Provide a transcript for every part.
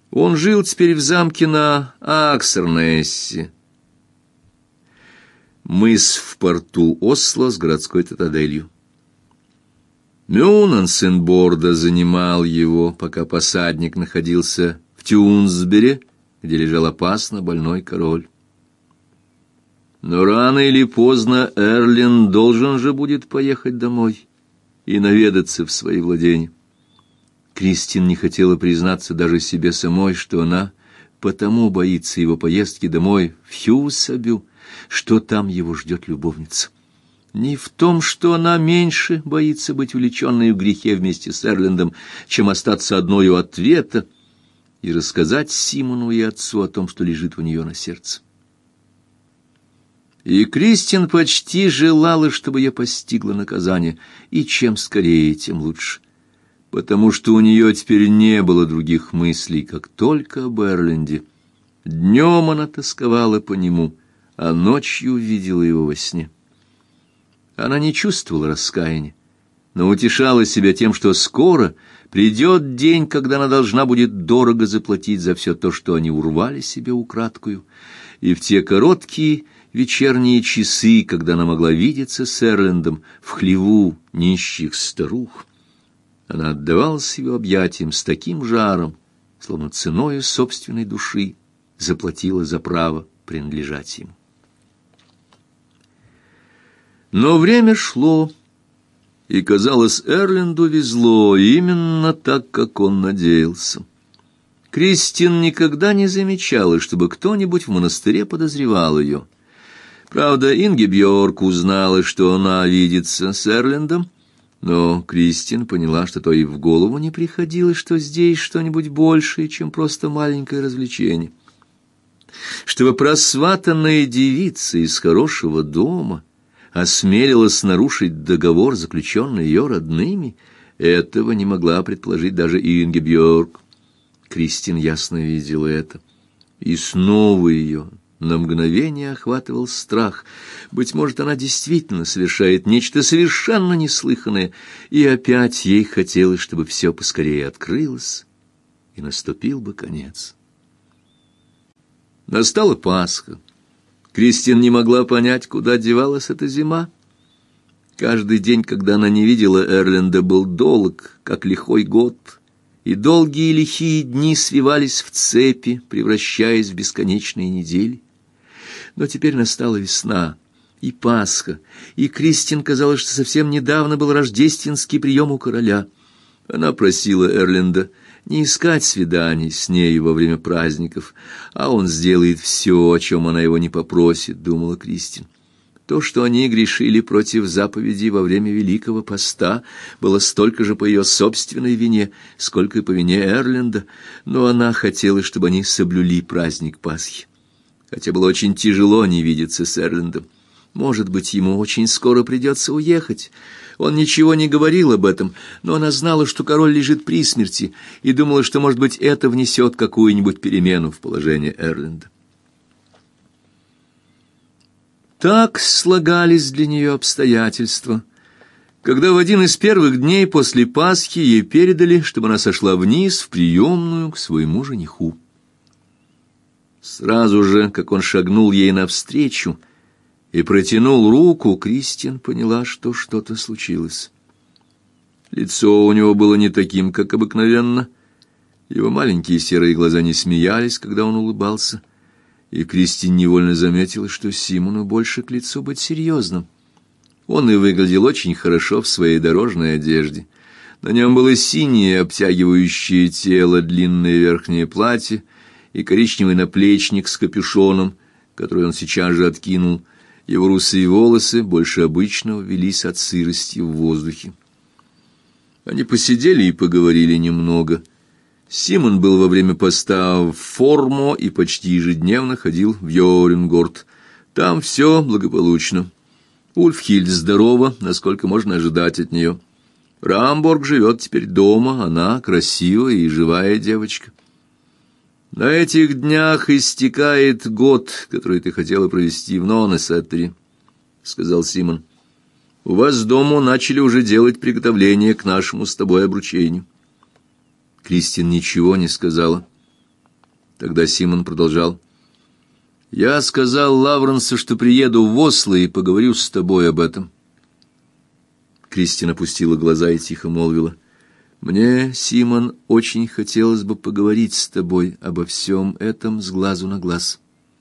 Он жил теперь в замке на Аксернессе, мыс в порту Осло с городской цитаделью. Мюнансенборда занимал его, пока посадник находился в Тюнсбере, где лежал опасно больной король. Но рано или поздно Эрлин должен же будет поехать домой и наведаться в свои владения. Кристин не хотела признаться даже себе самой, что она потому боится его поездки домой в Хьюсабю, что там его ждет любовница. Не в том, что она меньше боится быть увлеченной в грехе вместе с Эрлиндом, чем остаться одной у ответа и рассказать Симону и отцу о том, что лежит у нее на сердце. И Кристин почти желала, чтобы ее постигло наказание, и чем скорее, тем лучше, потому что у нее теперь не было других мыслей, как только об Эрленде. Днем она тосковала по нему, а ночью видела его во сне. Она не чувствовала раскаяния, но утешала себя тем, что скоро придет день, когда она должна будет дорого заплатить за все то, что они урвали себе украдкою, и в те короткие вечерние часы, когда она могла видеться с Эрлендом в хлеву нищих старух, она отдавалась его объятиям с таким жаром, словно ценою собственной души заплатила за право принадлежать ему. Но время шло, и, казалось, Эрленду везло именно так, как он надеялся. Кристин никогда не замечала, чтобы кто-нибудь в монастыре подозревал ее. Правда, Ингебьорг узнала, что она видится с Эрлендом, но Кристин поняла, что то и в голову не приходило, что здесь что-нибудь большее, чем просто маленькое развлечение. Чтобы просватанная девица из хорошего дома осмелилась нарушить договор, заключенный ее родными, этого не могла предположить даже Ингебьорг. Кристин ясно видела это. И снова ее на мгновение охватывал страх. Быть может, она действительно совершает нечто совершенно неслыханное, и опять ей хотелось, чтобы все поскорее открылось, и наступил бы конец. Настала Пасха. Кристин не могла понять, куда девалась эта зима. Каждый день, когда она не видела Эрленда, был долг, как лихой год, и долгие лихие дни свивались в цепи, превращаясь в бесконечные недели. Но теперь настала весна и Пасха, и Кристин казалось, что совсем недавно был рождественский прием у короля. Она просила Эрленда не искать свиданий с нею во время праздников, а он сделает все, о чем она его не попросит, думала Кристин. То, что они грешили против заповедей во время Великого Поста, было столько же по ее собственной вине, сколько и по вине Эрленда, но она хотела, чтобы они соблюли праздник Пасхи. Хотя было очень тяжело не видеться с Эрлендом. Может быть, ему очень скоро придется уехать. Он ничего не говорил об этом, но она знала, что король лежит при смерти, и думала, что, может быть, это внесет какую-нибудь перемену в положение Эрленда. Так слагались для нее обстоятельства, когда в один из первых дней после Пасхи ей передали, чтобы она сошла вниз в приемную к своему жениху. Сразу же, как он шагнул ей навстречу и протянул руку, Кристин поняла, что что-то случилось. Лицо у него было не таким, как обыкновенно. Его маленькие серые глаза не смеялись, когда он улыбался. И Кристин невольно заметила, что Симону больше к лицу быть серьезным. Он и выглядел очень хорошо в своей дорожной одежде. На нем было синее, обтягивающее тело, длинное верхнее платье и коричневый наплечник с капюшоном, который он сейчас же откинул. Его русые волосы, больше обычного, велись от сырости в воздухе. Они посидели и поговорили немного. Симон был во время поста в Формо и почти ежедневно ходил в Йорингорд. Там все благополучно. Ульфхильд здорова, насколько можно ожидать от нее. Рамборг живет теперь дома, она красивая и живая девочка. На этих днях истекает год, который ты хотела провести в Ноннесеттере, — сказал Симон. У вас дома начали уже делать приготовления к нашему с тобой обручению. Кристин ничего не сказала. Тогда Симон продолжал: «Я сказал Лавренсу, что приеду в Осло и поговорю с тобой об этом». Кристин опустила глаза и тихо молвила: «Мне, Симон, очень хотелось бы поговорить с тобой обо всем этом с глазу на глаз».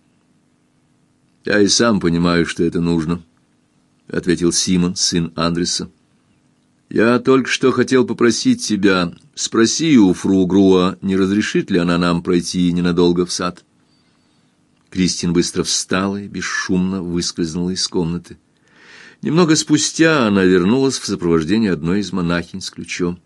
«Я и сам понимаю, что это нужно», — ответил Симон, сын Андреса. «Я только что хотел попросить тебя, спроси у фру Груа, не разрешит ли она нам пройти ненадолго в сад». Кристин быстро встала и бесшумно выскользнула из комнаты. Немного спустя она вернулась в сопровождении одной из монахинь с ключом.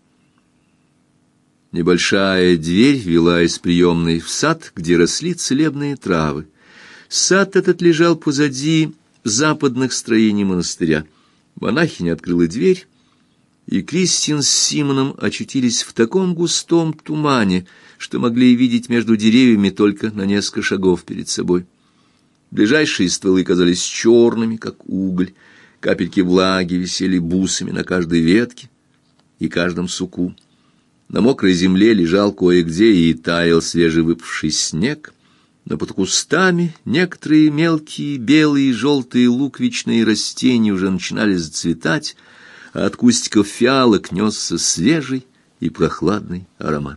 Небольшая дверь вела из приемной в сад, где росли целебные травы. Сад этот лежал позади западных строений монастыря. Монахиня открыла дверь, и Кристин с Симоном очутились в таком густом тумане, что могли видеть между деревьями только на несколько шагов перед собой. Ближайшие стволы казались черными, как уголь, капельки влаги висели бусами на каждой ветке и каждом суку. На мокрой земле лежал кое-где и таял свежевыпавший снег, но под кустами некоторые мелкие белые и желтые луковичные растения уже начинали зацветать, а от кустиков фиалок несся свежий и прохладный аромат.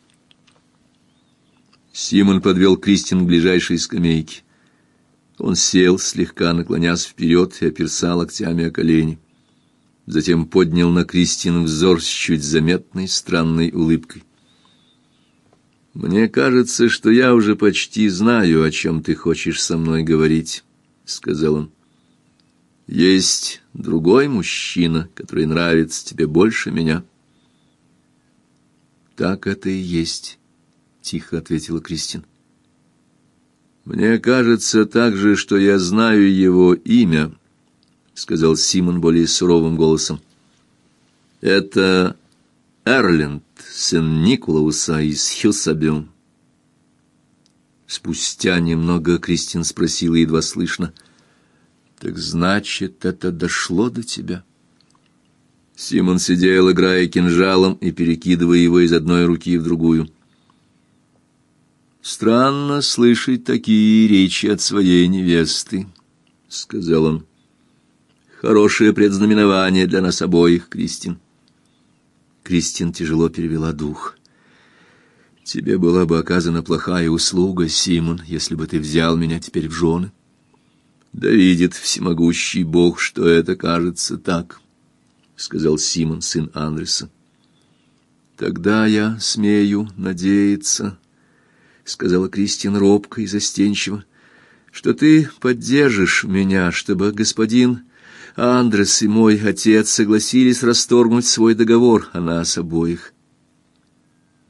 Симон подвел Кристин к ближайшей скамейке. Он сел, слегка наклонясь вперед, и оперся локтями о колени. Затем поднял на Кристин взор с чуть заметной странной улыбкой. «Мне кажется, что я уже почти знаю, о чем ты хочешь со мной говорить», — сказал он. «Есть другой мужчина, который нравится тебе больше меня». «Так это и есть», — тихо ответила Кристин. «Мне кажется также, что я знаю его имя», — сказал Симон более суровым голосом. «Это Эрленд, сын Николауса из Хюсабю». Спустя немного Кристин спросила едва слышно: «Так значит, это дошло до тебя?» Симон сидел, играя кинжалом и перекидывая его из одной руки в другую. «Странно слышать такие речи от своей невесты», — сказал он. «Хорошее предзнаменование для нас обоих, Кристин». Кристин тяжело перевела дух. «Тебе была бы оказана плохая услуга, Симон, если бы ты взял меня теперь в жены. Да видит всемогущий Бог, что это кажется так», — сказал Симон, сын Андреса. «Тогда я смею надеяться», — сказала Кристин робко и застенчиво, — «что ты поддержишь меня, чтобы господин Андрес и мой отец согласились расторгнуть свой договор о нас обоих,